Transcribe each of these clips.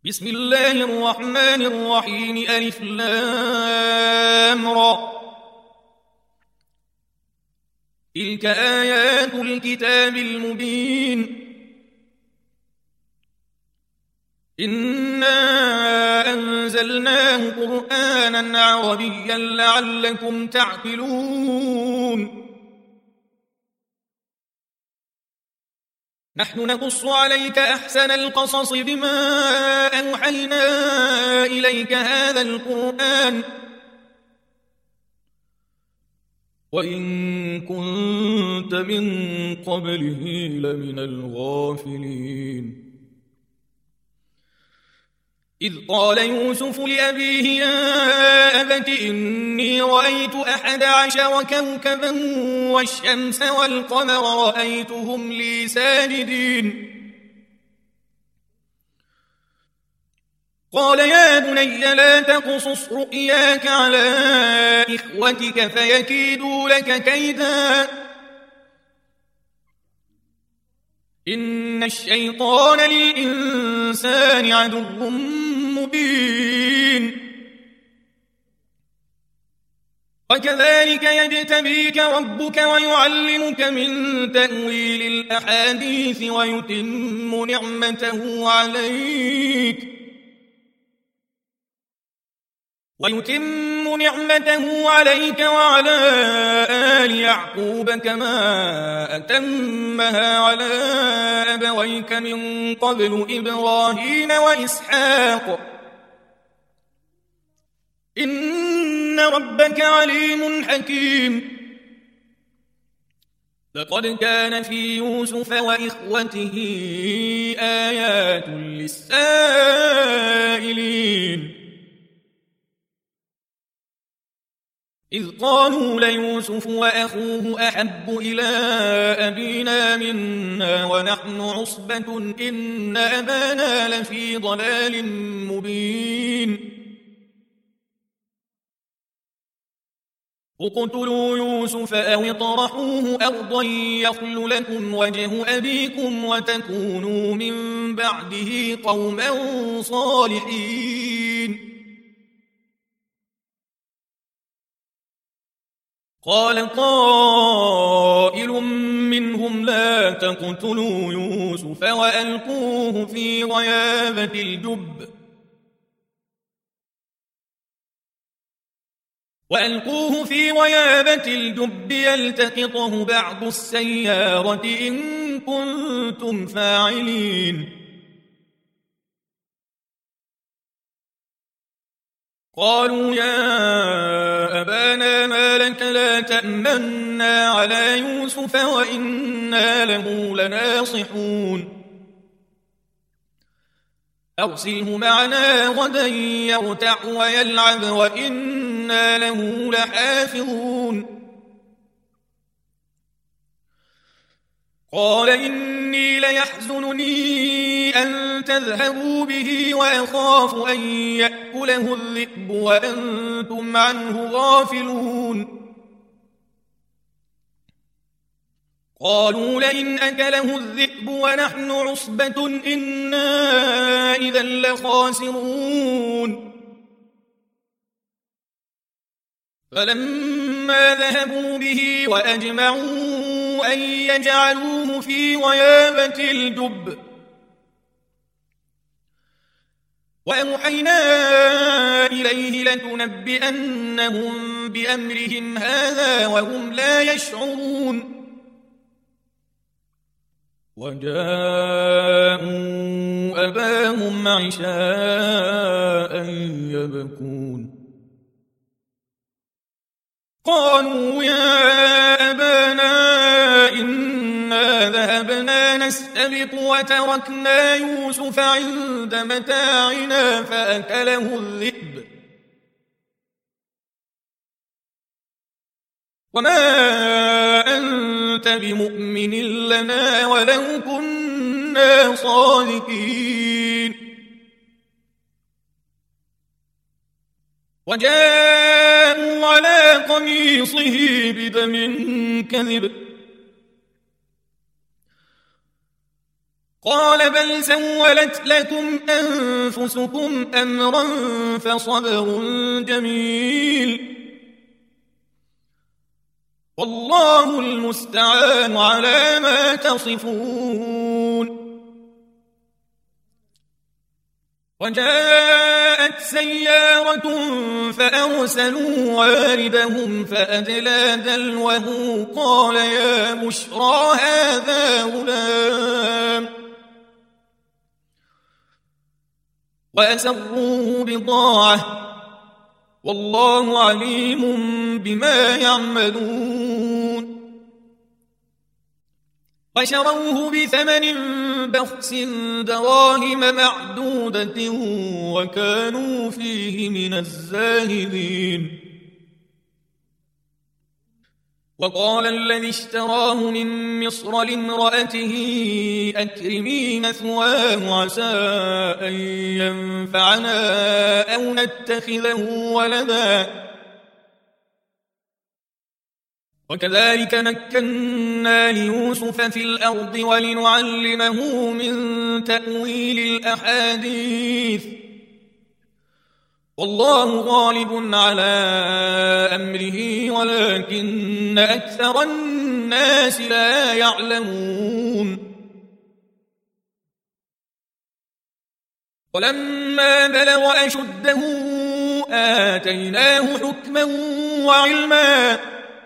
بسم الله الرحمن الرحيم ألف لام را تلك آيات الكتاب المبين إنا أنزلناه قرآنا عربيا لعلكم تعقلون نحن نقص عليك أحسن القصص بما أوحينا إليك هذا القرآن وإن كنت من قبله لمن الغافلين إذ قال يوسف لأبيه يا أبت إني رأيت 11 كوكبا والشمس والقمر رأيتهم لي ساجدين قال يا بني لا تقصص رؤياك على إخوتك فيكيدوا لك كيدا إن الشيطان للإنسان عدو مبين وكذلك يجتبيك ربك ويعلمك من تأويل الأحاديث ويتم نعمته عليك وعلى آل يعقوب كما أتمها على أبويك من قبل إبراهيم وإسحاق إن ربك عليم حكيم لقد كان في يوسف وإخوته آيات للسائلين إذ قالوا ليوسف وأخوه أحب إلى أبينا منا ونحن عصبة إن أبانا لفي ضلال مبين اقتلوا يوسف أو اطرحوه أرضا يخل لكم وجه أبيكم وتكونوا من بعده قوما صالحين قال قائل منهم لا تقتلوا يوسف وألقوه في غيابة الجب يلتقطه بعض السيارة إن كنتم فاعلين قالوا يا أبانا ما لك لا تأمنا على يوسف وإنا له لناصحون أرسله معنا غدا يرتع ويلعب وإنا له لحافظون قال إني ليحزنني أن تذهبوا به وأخاف أن يأكله الذئب وأنتم عنه غافلون قالوا لئن أكله الذئب ونحن عصبة إنا إذا لخاسرون فلما ذهبوا به وأجمعوا أن يجعلوه في غيابة الجب وأوحينا إليه لتنبئنهم بأمرهم هذا وهم لا يشعرون وجاءوا أباهم عشاء يبكون قالوا يا أبانا إنا ذهبنا نستبق وتركنا يوسف عند متاعنا فأكله الذئب وما أنت بمؤمن لنا ولو كنا صادقين وجاءوا على قميصه بدم كذب قال بل سولت لكم أنفسكم أمرا فصبر جميل والله المستعان على ما تصفون. وجاءت سيارة فأرسلوا واردهم فأدلى دلوه قال يا بشرى هذا غلام وأسروه بضاعة والله عليم بما يعملون. وشروه بثمن بخس دراهم معدودة وكانوا فيه من الزاهدين. وقال الذي اشتراه من مصر لامرأته أكرمي مثواه عسى أن ينفعنا أو نتخذه ولدا وكذلك مكنا ليوسف في الأرض ولنعلمه من تأويل الأحاديث والله غالب على أمره ولكن أكثر الناس لا يعلمون. ولما بلغ أشده آتيناه حكما وعلما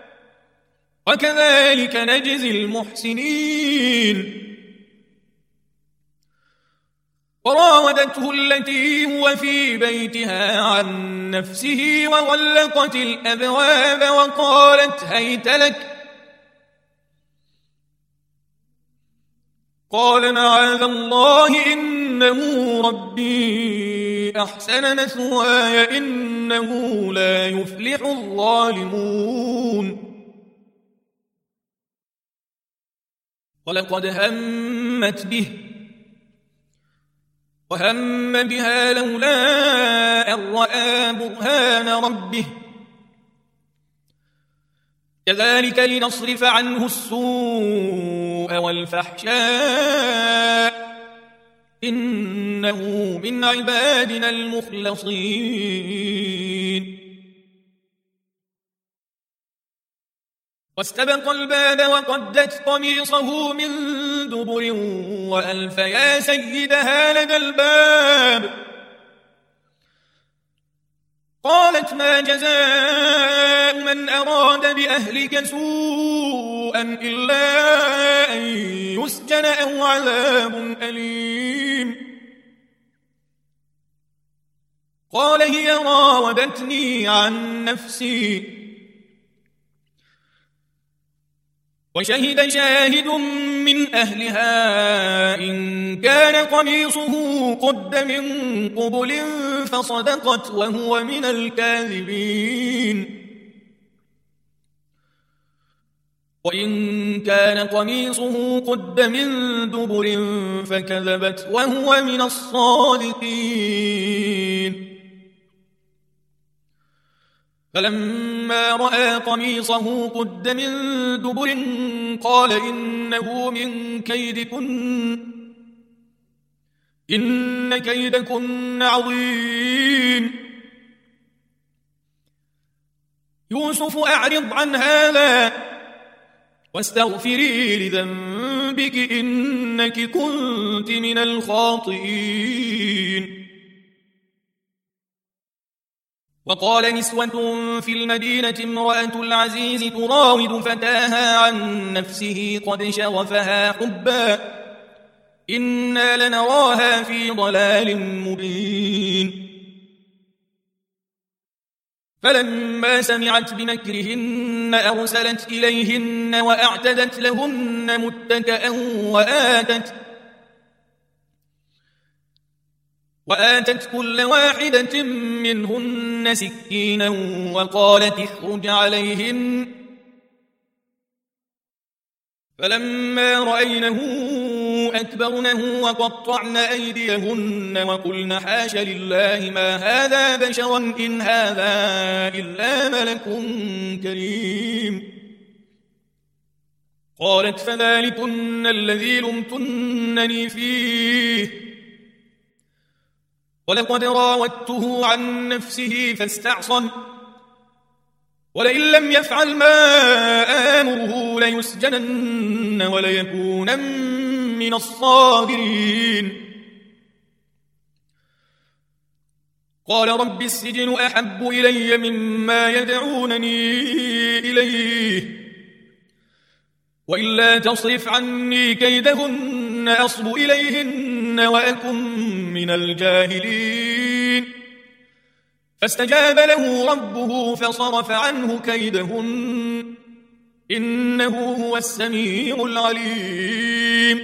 وكذلك نجزي المحسنين. وراودته التي هو في بيتها عن نفسه وغلقت الأبواب وقالت هيت لك قال معاذ الله إنه ربي أحسن مثواي إنه لا يفلح الظالمون. ولقد همت به وهم بها لولا أن رأى برهان ربه كذلك لنصرف عنه السوء والفحشاء إنه من عبادنا المخلصين. واستبق الباب وقدت قميصه من دبر وألف يا سيدها لدى الباب قالت ما جزاء من أراد بأهلك سوءا إلا أن يسجن أو عذاب أليم. قال هي راودتني عن نفسي وشهد شاهد من أهلها إن كان قميصه قد من قبل فصدقت وهو من الكاذبين وإن كان قميصه قد من دبر فكذبت وهو من الصادقين. فلما رأى قميصه قد من دبر قال إنه من كيدكن إن كيدكن عظيم. يوسف أعرض عن هذا واستغفري لذنبك إنك كنت من الخاطئين. وقال نسوة في المدينة امرأة العزيز تراود فتاها عن نفسه قد شغفها حبا إنا لنراها في ضلال مبين. فلما سمعت بمكرهن أرسلت إليهن وأعتدت لهن متكئا وآتت كل واحدة منهن سكينا وقالت اخرج عليهن. فلما رأينه أكبرنه وقطعن أيديهن وقلن حاش لله ما هذا بشرا إن هذا إلا ملك كريم. قالت فذلكن الذي لمتنني فيه ولقد راودته عن نفسه فاستعصم ولئن لم يفعل ما آمره ليسجنن وليكونن من الصاغرين. قال رب السجن أحب إلي مما يدعونني إليه وإلا تصرف عني كيدهن أصب إليهن وأكن من الجاهلين. فاستجاب له ربه فصرف عنه كيدهن إنه هو السميع العليم.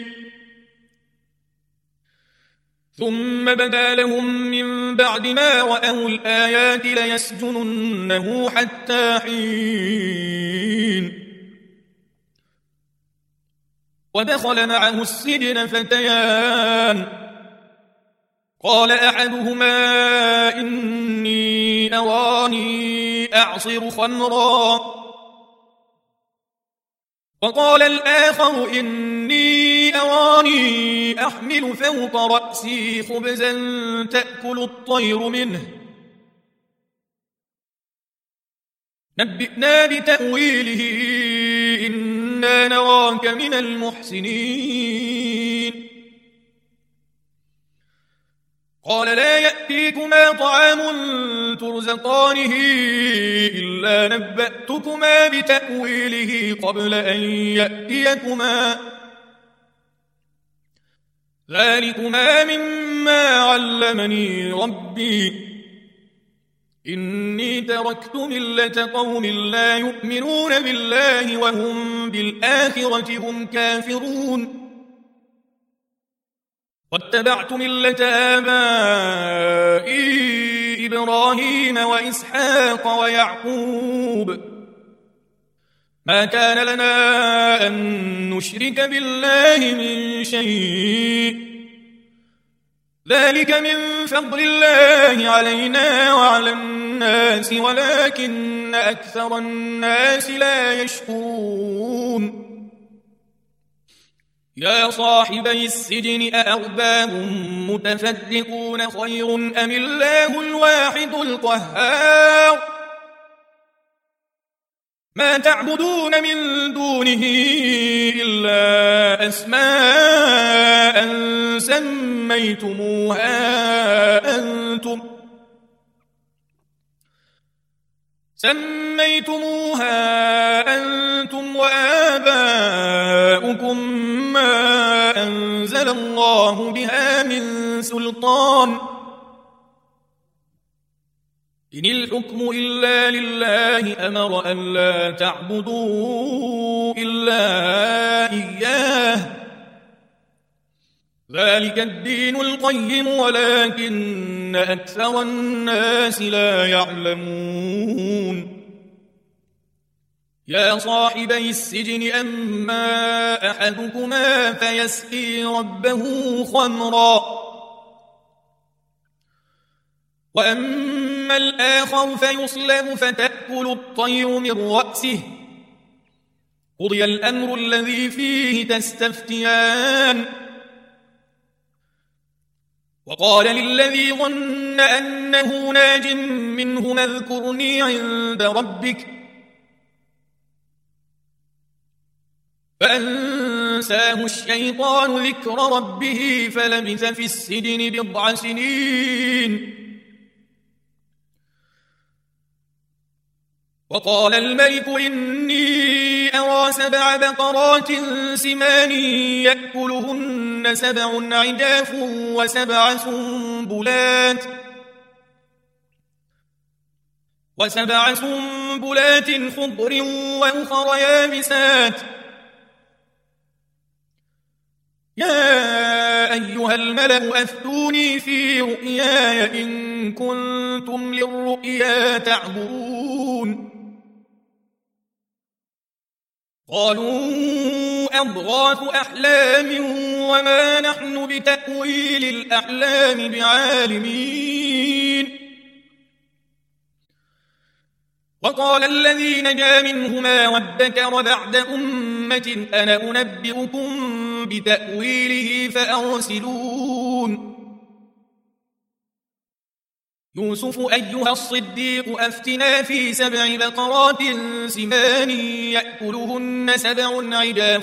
ثم بدا لهم من بعد ما رأوا الآيات ليسجننه حتى حين. ودخل معه السجن فتيان قال أحدهما إني أراني أعصر خمرا وقال الآخر إني أراني أحمل فوق رأسي خبزا تأكل الطير منه نبئنا بتأويله إنا نراك من المحسنين. قال لا يأتيكما طعام ترزقانه إلا نبأتكما بتأويله قبل أن يأتيكما ذلكما مما علمني ربي إني تركت ملة قوم لا يؤمنون بالله وهم بالآخرة هم كافرون واتبعت ملة آبائي إبراهيم وإسحاق ويعقوب ما كان لنا أن نشرك بالله من شيء ذلك من فضل الله علينا وعلى الناس ولكن أكثر الناس لا يشكرون. يا صاحبي السجن أأرباب متفرقون خير أم الله الواحد القهار ما تعبدون من دونه إلا أسماء سميتموها أنتم وآباؤكم ما أنزل الله بها من سلطان إن الحكم إلا لله أمر أن لا تعبدوا إلا إياه ذلك الدين القيم ولكن أكثر الناس لا يعلمون. يا صاحبي السجن أما أحدكما فيسقي ربه خمرا وأما الآخر فيصلب فتأكل الطير من رأسه قضي الأمر الذي فيه تستفتيان. وقال للذي ظن أنه ناج منهما اذكرني عند ربك فأنساه الشيطان ذكر ربه فلبث في السجن بضع سنين. وقال الملك إني أرى 7 بقرات سمان يأكلهن 7 عجاف و7 سنبلات خضر وأخر يابسات يا أيها الملأ أفتوني في رؤياي إن كنتم للرؤيا تعبرون. قالوا أضغاث أحلام وما نحن بتأويل الأحلام بعالمين وقال الذي نجا منهما وادكر بعد أمة أنا أنبئكم بتأويله فأرسلون يوسف أيها الصديق أفتنا في 7 بقرات سمان يأكلهن 7 عجاف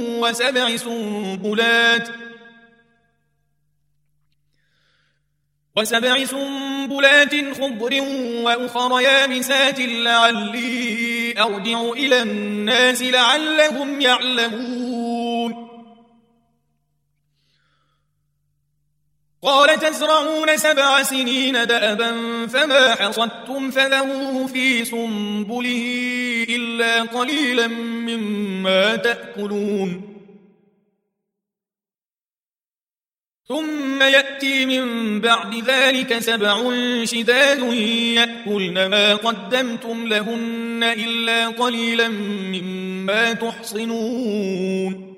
و7 سنبلات خضر وأخر يابسات لعلي أرجع إلى الناس لعلهم يعلمون قال تزرعون 7 سنين دأبا فما حصدتم فذروه في سنبله إلا قليلا مما تأكلون ثم يأتي من بعد ذلك 7 شداد يأكلن ما قدمتم لهن إلا قليلا مما تحصنون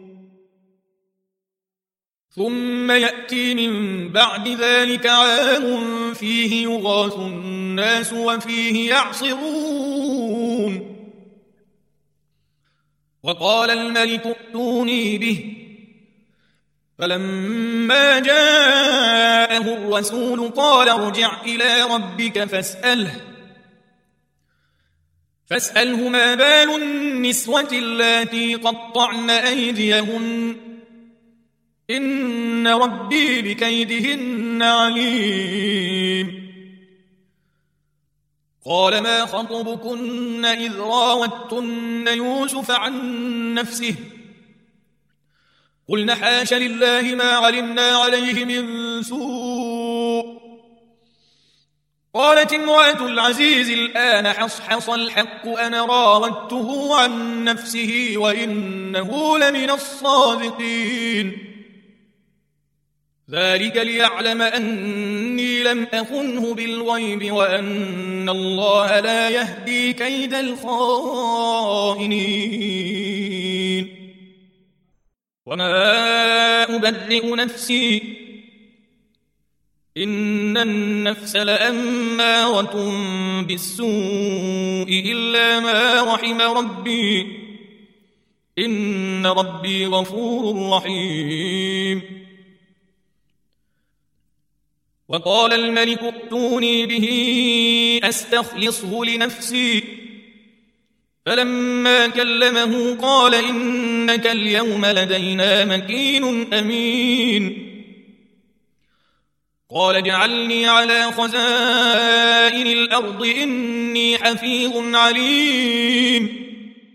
ثم يأتي من بعد ذلك عام فيه يغاث الناس وفيه يعصرون وقال الملك ائتوني به فلما جاءه الرسول قال ارجع إلى ربك فاسأله ما بال النسوة اللاتي قطعن أيديهن إن ربي بكيدهن عليم قال ما خطبكن إذ راوتن يوسف عن نفسه قلنا حاش لله ما علمنا عليه من سوء قالت امرأة العزيز الآن حصحص الحق أنا راودته عن نفسه وإنه لمن الصادقين ذلك ليعلم أني لم أخنه بالغيب وأن الله لا يهدي كيد الخائنين وما أبرئ نفسي إن النفس لأمارة بالسوء إلا ما رحم ربي إن ربي غفور رحيم وقال الملك ائتوني به أستخلصه لنفسي فلما كلمه قال إنك اليوم لدينا مكين أمين قال اجعلني على خزائن الأرض إني حفيظ عليم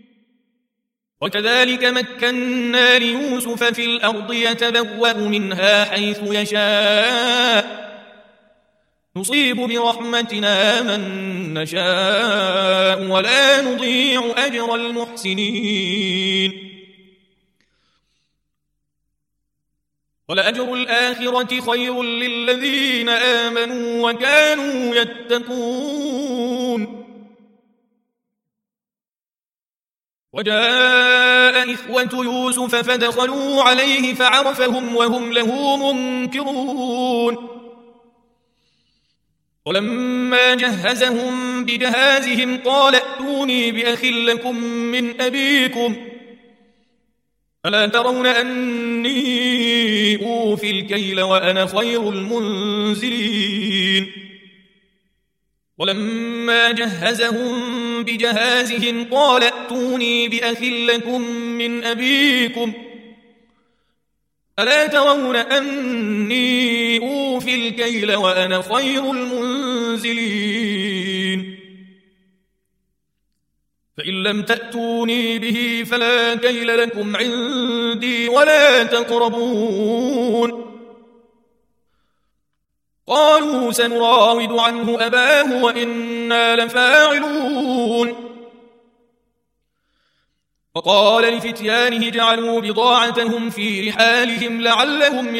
وكذلك مكنا ليوسف في الأرض يتبوأ منها حيث يشاء نصيب برحمتنا من نشاء ولا نضيع أجر المحسنين ولأجر الآخرة خير للذين آمنوا وكانوا يتقون وجاء إخوة يوسف فدخلوا عليه فعرفهم وهم له منكرون ولما جهزهم بجهازهم قال ائتوني بأخ لكم من أبيكم ألا ترون أني أوفي الكيل وأنا خير المنزلين ولما جهزهم بجهازهم قال ائتوني بأخ لكم من أبيكم ألا ترون أني أوفي الكيل وأنا خير المنزلين فإن لم تأتوني به فلا كيل لكم عندي ولا تقربون قالوا سنراود عنه أباه وإنا لفاعلون وقال لفتيانه جعلوا بضاعتهم في رحالهم لعلهم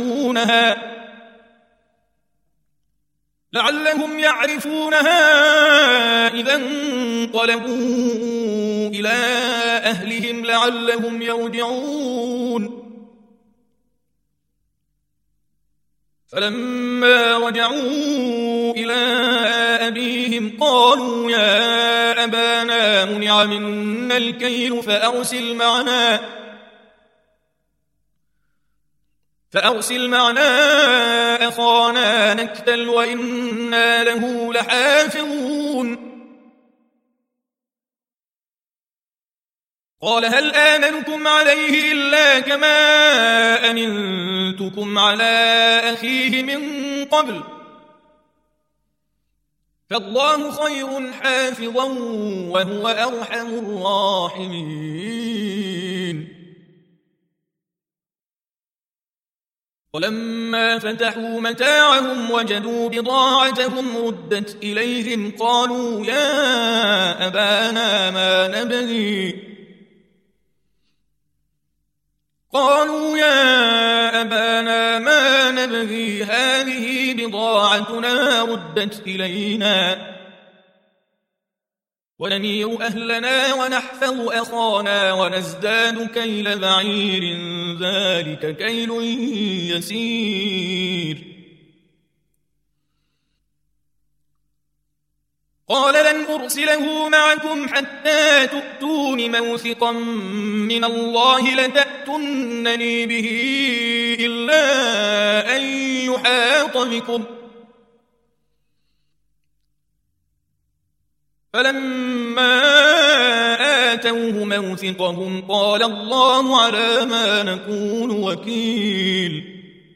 يعرفونها إذا انقلبوا إلى أهلهم لعلهم يرجعون فلما رجعوا إلى أبيهم قالوا يا أبانا منع منا الكيل فأرسل معنا أخانا نكتل وإنا له لحافظون. قال هل آمنكم عليه إلا كما أمنتكم على أخيه من قبل فالله خير حافظا وهو أرحم الراحمين. ولما فتحوا متاعهم وجدوا بضاعتهم ردت إليهم قالوا يا أبانا ما نبغي هذه بضاعتنا ردت إلينا ونمير أهلنا ونحفظ أخانا ونزداد كيل بعير ذلك كيل يسير. قال لن أرسله معكم حتى تؤتون موثقا من الله لتأتونني به إلا أن يحاط بكم فلما آتوه موثقهم قال الله على ما نقول وكيل.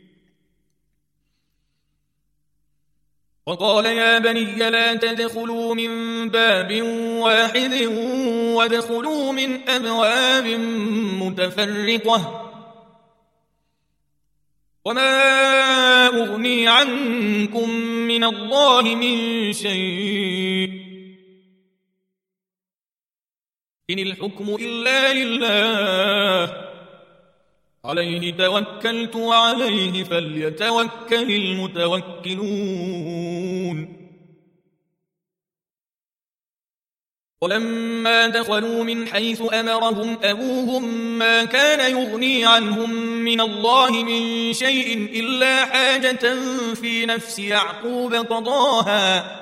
وقال يا بني لا تدخلوا من باب واحد وادخلوا من أبواب متفرقة وما أغني عنكم من الله من شيء إن الحكم إلا لله عليه توكلت وعليه فليتوكل المتوكلون. ولما دخلوا من حيث أمرهم أبوهم ما كان يغني عنهم من الله من شيء إلا حاجة في نفس يعقوب قضاها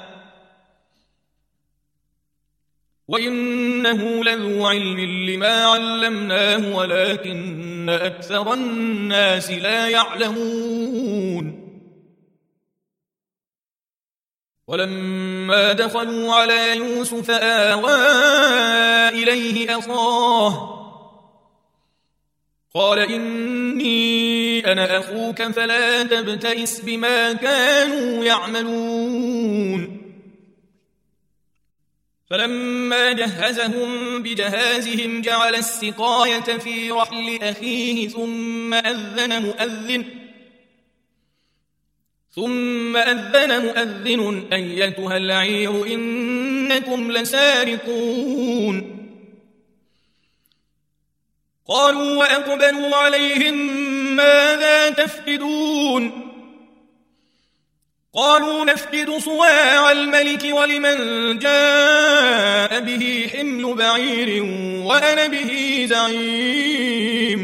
وإنه لذو علم لما علمناه ولكن أكثر الناس لا يعلمون. ولما دخلوا على يوسف آوى إليه أخاه قال إني أنا أخوك فلا تبتئس بما كانوا يعملون. فلما جهزهم بجهازهم جعل السقاية في رحل أخيه ثم أذن مؤذن أيتها العير إنكم لسارقون. قالوا وأقبلوا عليهم ماذا تفقدون قالوا نفقد صواع الملك ولمن جاء به حمل بعير وأنا به زعيم.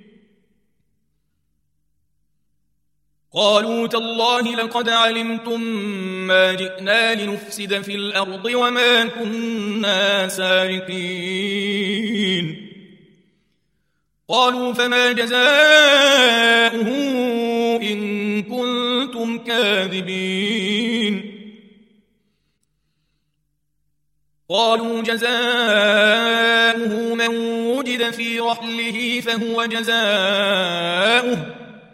قالوا تالله لقد علمتم ما جئنا لنفسد في الأرض وما كنا سارقين. قالوا فما جزاؤه إن كنتم كاذبين. قالوا جزاؤه من وجد في رحله فهو جزاؤه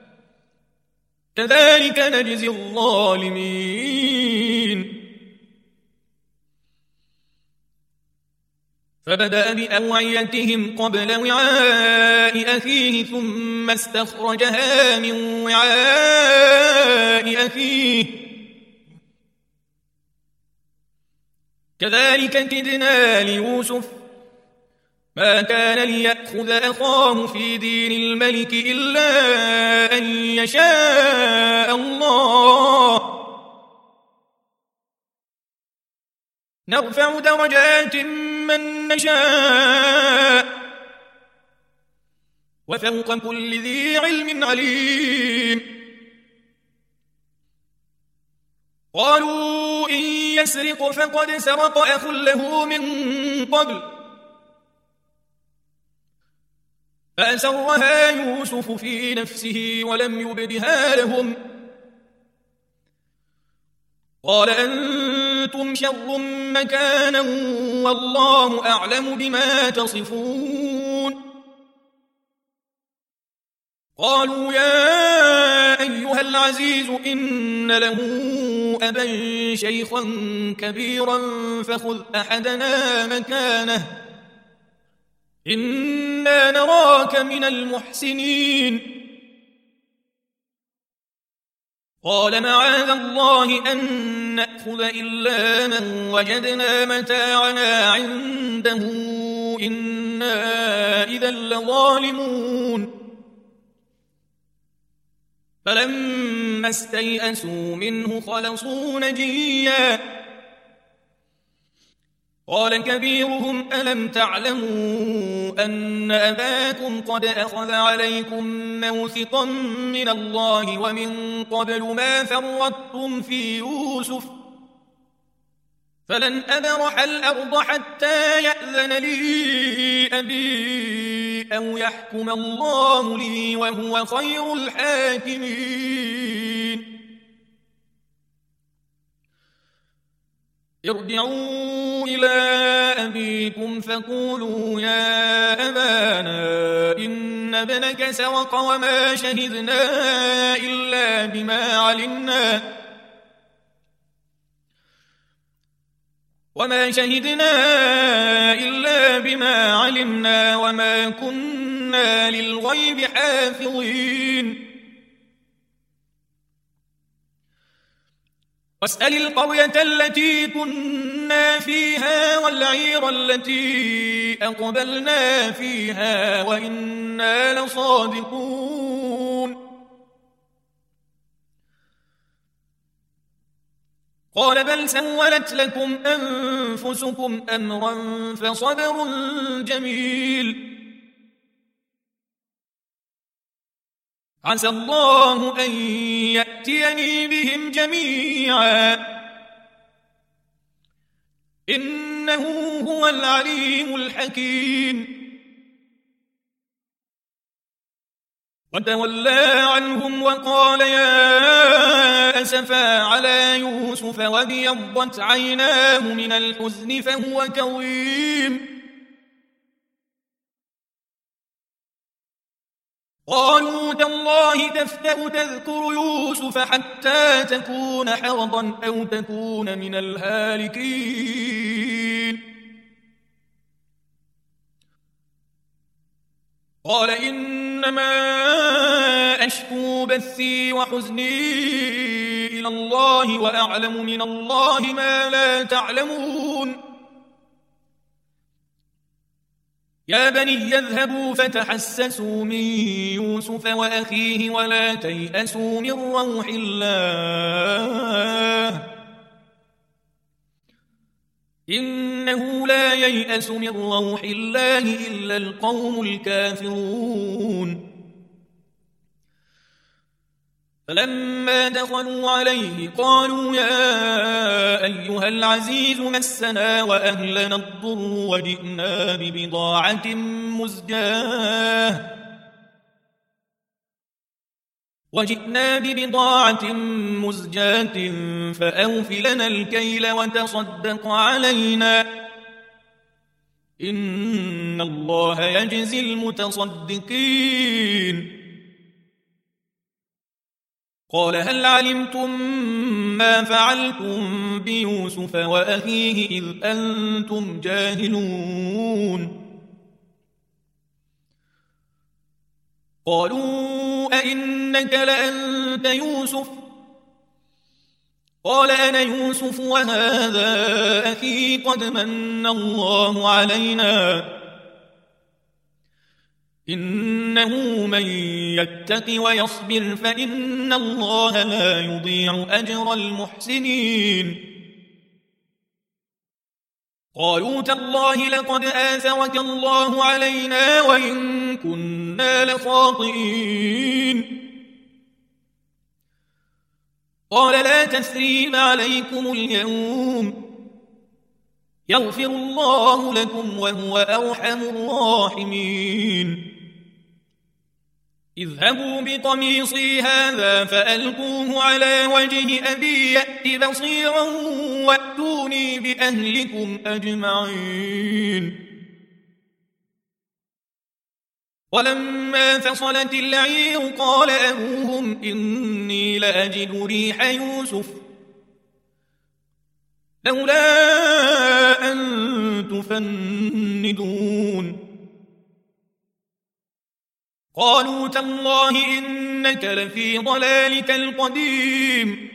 كذلك نجزي الظالمين. فبدأ بأوعيتهم قبل وعاء أخيه ثم استخرجها من وعاء أخيه كذلك كدنا ليوسف ما كان ليأخذ أخاه في دين الملك إلا أن يشاء الله نرفع درجات من نشاء وفوق كل ذي علم عليم. قالوا إن يسرق فقد سرق أخ له من قبل فأسرها يوسف في نفسه ولم يبدها لهم قال أنتم شر مكانا والله أعلم بما تصفون قالوا يا أيها العزيز إن له أبا شيخا كبيرا فخذ أحدنا مكانه إنا نراك من المحسنين قال معاذ الله أن نأخذ إلا من وجدنا متاعنا عنده إنا إذا لظالمون فلما استيئسوا منه خلصوا نجيا قال كبيرهم ألم تعلموا أن أباكم قد أخذ عليكم موثقا من الله ومن قبل ما فرطتم في يوسف فلن أبرح الأرض حتى يأذن لي أبي أو يحكم الله لي وهو خير الحاكمين ارجعوا إلى أبيكم فقولوا يا أبانا إن ابنك سرق وما شهدنا إلا بما علمنا وما كنا للغيب حافظين واسأل القرية التي كنا فيها والعير التي أقبلنا فيها وإنا لصادقون قال بل سولت لكم أنفسكم أمرا فصبر جميل عسى الله أن يأتيني بهم جميعا إنه هو العليم الحكيم وتولى عنهم وقال يا أسفا على يوسف وابيضت عيناه من الحزن فهو كظيم قالوا تالله تفتأ تذكر يوسف حتى تكون حرضا أو تكون من الهالكين قال إنما أشكو بثي وحزني إلى الله وأعلم من الله ما لا تعلمون يا بني يذهبوا فتحسسوا من يوسف وأخيه ولا تيأسوا من روح الله إنه لا ييأس من روح الله إلا القوم الكافرون فلما دخلوا عليه قالوا يا أيها العزيز مسنا وأهلنا الضر وجئنا ببضاعة مزجاة فأوف لنا الكيل وتصدق علينا إن الله يجزي المتصدقين قال هل علمتم ما فعلتم بيوسف وأخيه إذ أنتم جاهلون قالوا أئنك لأنت يوسف قال أنا يوسف وهذا أخي قد من الله علينا إنه من يتق ويصبر فإن الله لا يضيع أجر المحسنين قالوا تالله لقد آثرك الله علينا وإن كنا لخاطئين قال لا تثريب عليكم اليوم يغفر الله لكم وهو أرحم الراحمين اذهبوا بقميصي هذا فألقوه على وجه أبي يأت بصيرا وأتوني بأهلكم أجمعين ولما فصلت العير قال أبوهم إني لأجد ريح يوسف لولا أن تفندون قالوا تالله إنك لفي ضلالك القديم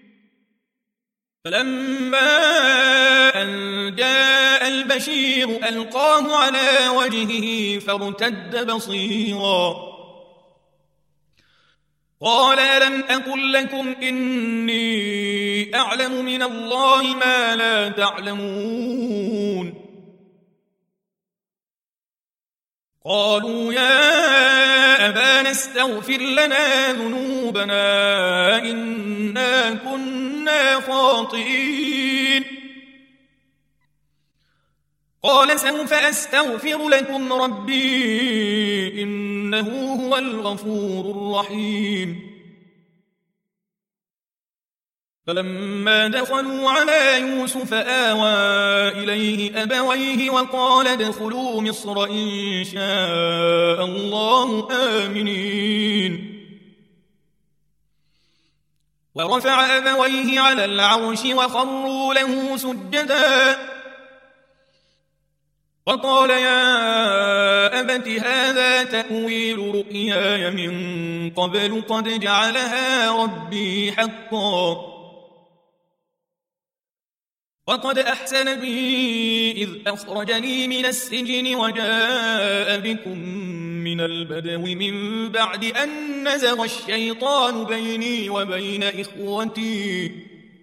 فلما أن جاء البشير ألقاه على وجهه فارتد بصيرا قال ألم أقل لكم إني أعلم من الله ما لا تعلمون قالوا يا أبانا استغفر لنا ذنوبنا إنا كنا خاطئين قال سوف أستغفر لكم ربي إنه هو الغفور الرحيم فلما دخلوا على يوسف آوى إليه أبويه وقال ادخلوا مصر إن شاء الله آمنين ورفع أبويه على العرش وخروا له سجدا وقال يا أبت هذا تأويل رؤياي من قبل قد جعلها ربي حقا وقد أحسن بي إذ أخرجني من السجن وجاء بكم من البدو من بعد أن نزغ الشيطان بيني وبين إخوتي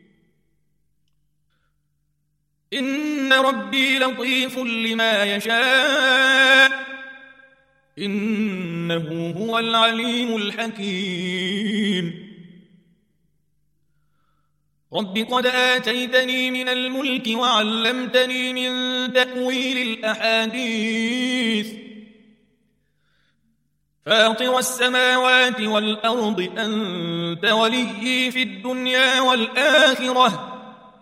إن ربي لطيف لما يشاء إنه هو العليم الحكيم رب قد آتيتني من الملك وعلمتني من تأويل الأحاديث فاطر السماوات والأرض أنت وليي في الدنيا والآخرة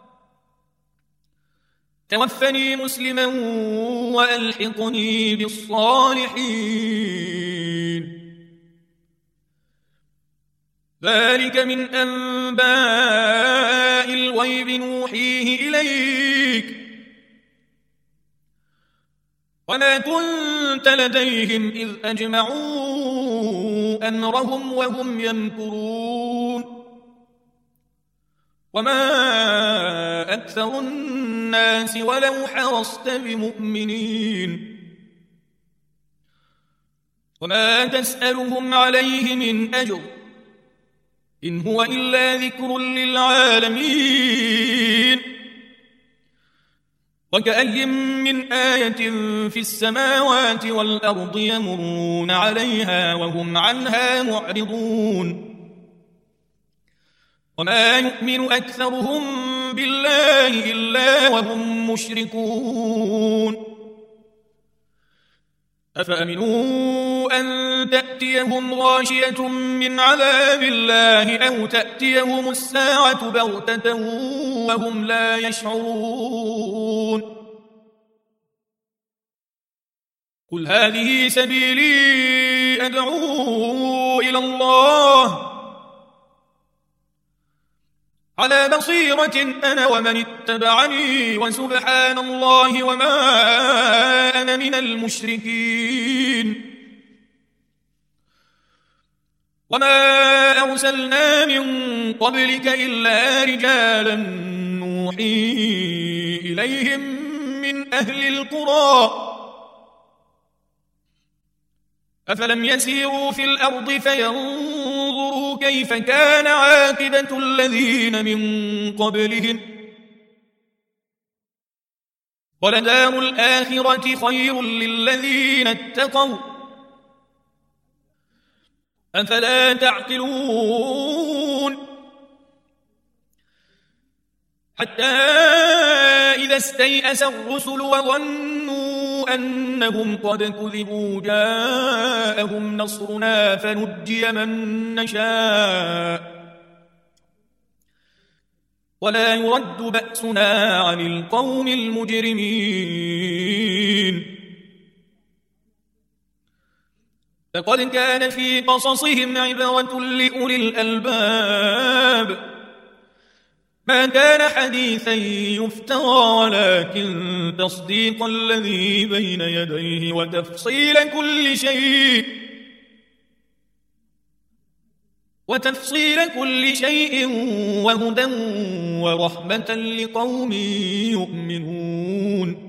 توفني مسلما وألحقني بالصالحين ذلك من أنباء الغيب نوحيه إليك وما كنت لديهم إذ أجمعوا أمرهم وهم يمكرون وما أكثر الناس ولو حرصت بمؤمنين وما تسألهم عليه من أجر إن هو إلا ذكر للعالمين وكأي من آية في السماوات والأرض يمرون عليها وهم عنها معرضون وما يؤمن أكثرهم بالله إلا وهم مشركون أفأمنوا أن تأتيهم غاشية من عذاب الله أو تأتيهم الساعة بغتة وهم لا يشعرون قل هذه سبيلي أدعو إلى الله على بصيرة أنا ومن اتبعني وسبحان الله وما أنا من المشركين وما أرسلنا من قبلك إلا رجالا نوحي إليهم من أهل القرى أفلم يسيروا في الأرض فينظروا كيف كان عاقبة الذين من قبلهم ولدار الآخرة خير للذين اتقوا أفلا تعقلون حتى إذا استيأس الرسل وظنوا أنهم قد كذبوا جاءهم نصرنا فنجي من نشاء ولا يرد بأسنا عن القوم المجرمين لقد كان في قصصهم عبرة لأولي الألباب ما كان حديثا يفترى ولكن تصديق الذي بين يديه وتفصيل كل شيء وهدى ورحمة لقوم يؤمنون